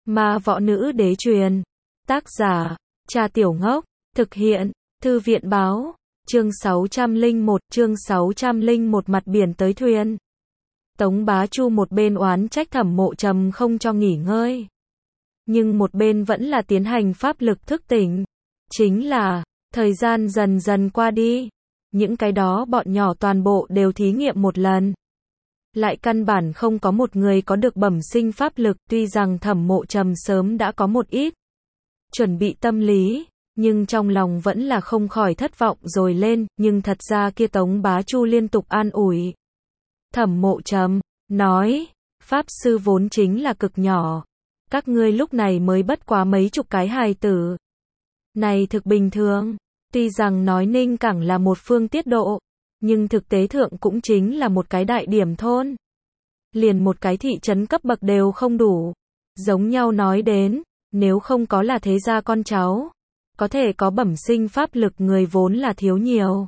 Ma võ nữ đế truyền. Tác giả, Cha Tiểu Ngốc. Thực hiện, Thư viện báo. Chương 601 mặt biển tới thuyền. Tống Bá Chu một bên oán trách Thẩm Mộ Trầm không cho nghỉ ngơi, nhưng một bên vẫn là tiến hành pháp lực thức tỉnh. Chính là, thời gian dần dần qua đi, những cái đó bọn nhỏ toàn bộ đều thí nghiệm một lần. Lại căn bản không có một người có được bẩm sinh pháp lực, tuy rằng Thẩm Mộ Trầm sớm đã có một ít chuẩn bị tâm lý, nhưng trong lòng vẫn là không khỏi thất vọng rồi lên, nhưng thật ra kia Tống Bá Chu liên tục an ủi. Thẩm Mộ Trầm, nói, Pháp Sư vốn chính là cực nhỏ, các ngươi lúc này mới bất quá mấy chục cái hài tử. Này thực bình thường, tuy rằng nói Ninh Cảng là một phương tiết độ, nhưng thực tế thượng cũng chính là một cái đại điểm thôn. Liền một cái thị trấn cấp bậc đều không đủ. Giống nhau nói đến, nếu không có là thế gia con cháu, có thể có bẩm sinh pháp lực người vốn là thiếu nhiều.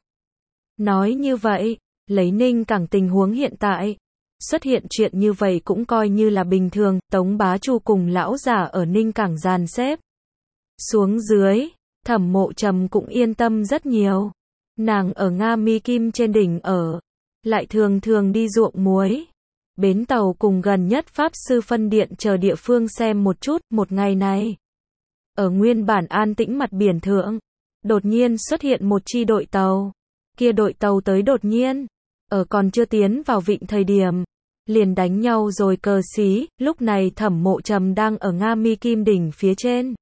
Nói như vậy, lấy Ninh Cảng tình huống hiện tại, xuất hiện chuyện như vậy cũng coi như là bình thường. Tống Bá Chu cùng lão giả ở Ninh Cảng dàn xếp xuống dưới, Thẩm Mộ Trầm cũng yên tâm rất nhiều. Nàng ở Nga Mi Kim trên đỉnh ở, lại thường thường đi ruộng muối, bến tàu cùng gần nhất Pháp Sư phân điện chờ địa phương xem một chút. Một ngày này, ở nguyên bản an tĩnh mặt biển thượng, đột nhiên xuất hiện một chi đội tàu. Kia đội tàu tới đột nhiên, ở còn chưa tiến vào vịnh thời điểm, liền đánh nhau rồi cờ xí. Lúc này Thẩm Mộ Trầm đang ở Nga Mi Kim đỉnh phía trên,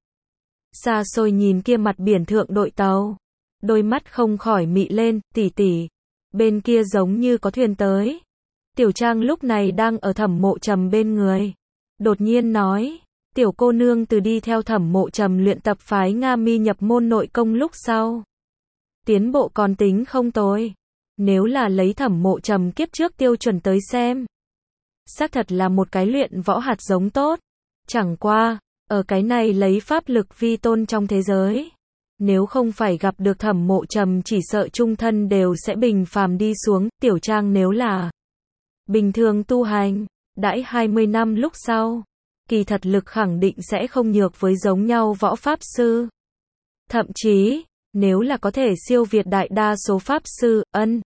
xa xôi nhìn kia mặt biển thượng đội tàu, đôi mắt không khỏi mị lên. Tỷ tỷ, bên kia giống như có thuyền tới. Tiểu Trang lúc này đang ở Thẩm Mộ Trầm bên người, đột nhiên nói, tiểu cô nương từ đi theo Thẩm Mộ Trầm luyện tập phái Nga Mi nhập môn nội công lúc sau, tiến bộ còn tính không tồi. Nếu là lấy Thẩm Mộ Trầm kiếp trước tiêu chuẩn tới xem, xác thật là một cái luyện võ hạt giống tốt. Chẳng qua, ở cái này lấy pháp lực vi tôn trong thế giới, nếu không phải gặp được Thẩm Mộ Trầm chỉ sợ chung thân đều sẽ bình phàm đi xuống. Tiểu Trang nếu là bình thường tu hành, đãi 20 năm lúc sau, kỳ thật lực khẳng định sẽ không nhược với giống nhau võ pháp sư. Thậm chí, nếu là có thể siêu việt đại đa số pháp sư.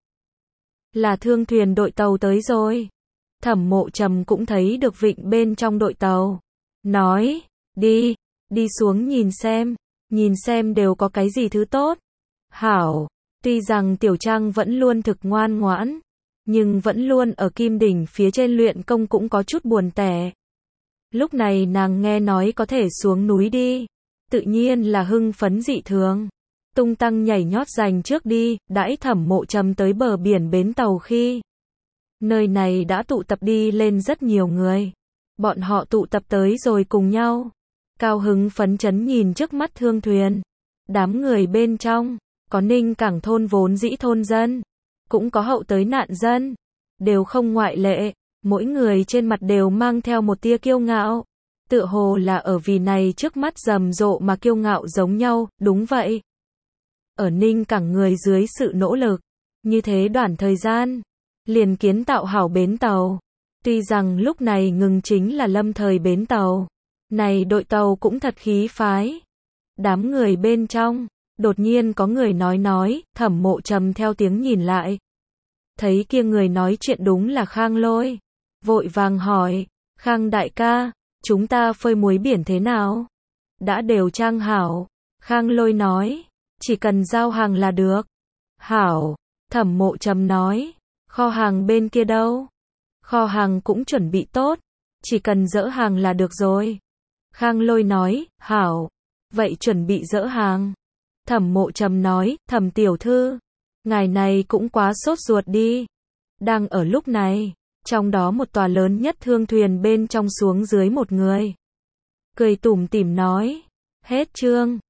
Là thương thuyền đội tàu tới rồi. Thẩm Mộ Trầm cũng thấy được vịnh bên trong đội tàu, nói, đi xuống nhìn xem đều có cái gì thứ tốt. Hảo, tuy rằng Tiểu Trang vẫn luôn thực ngoan ngoãn, nhưng vẫn luôn ở Kim đỉnh phía trên luyện công cũng có chút buồn tẻ. Lúc này nàng nghe nói có thể xuống núi đi, tự nhiên là hưng phấn dị thường, tung tăng nhảy nhót giành trước đi. Đãi Thẩm Mộ Trầm tới bờ biển bến tàu khi, nơi này đã tụ tập đi lên rất nhiều người. Bọn họ tụ tập tới rồi cùng nhau, cao hứng phấn chấn nhìn trước mắt thương thuyền. Đám người bên trong, có Ninh Cảng thôn vốn dĩ thôn dân, cũng có hậu tới nạn dân, đều không ngoại lệ. Mỗi người trên mặt đều mang theo một tia kiêu ngạo, tựa hồ là ở vì này trước mắt rầm rộ mà kiêu ngạo giống nhau. Đúng vậy, ở Ninh Cảng người dưới sự nỗ lực, như thế đoạn thời gian, liền kiến tạo hảo bến tàu. Tuy rằng lúc này ngừng chính là lâm thời bến tàu, này đội tàu cũng thật khí phái. Đám người bên trong, đột nhiên có người nói, Thẩm Mộ Trầm theo tiếng nhìn lại, thấy kia người nói chuyện đúng là Khang Lôi, vội vàng hỏi, Khang đại ca, chúng ta phơi muối biển thế nào? Đã đều trang hảo. Khang Lôi nói, chỉ cần giao hàng là được. Hảo. Thẩm Mộ Trầm nói, kho hàng bên kia đâu? Kho hàng cũng chuẩn bị tốt, chỉ cần dỡ hàng là được rồi. Khang Lôi nói, hảo, vậy chuẩn bị dỡ hàng. Thẩm Mộ Trầm nói, Thẩm tiểu thư, ngài này cũng quá sốt ruột đi. Đang ở lúc này, trong đó một tòa lớn nhất thương thuyền bên trong xuống dưới một người, cười tủm tỉm nói, hết chương.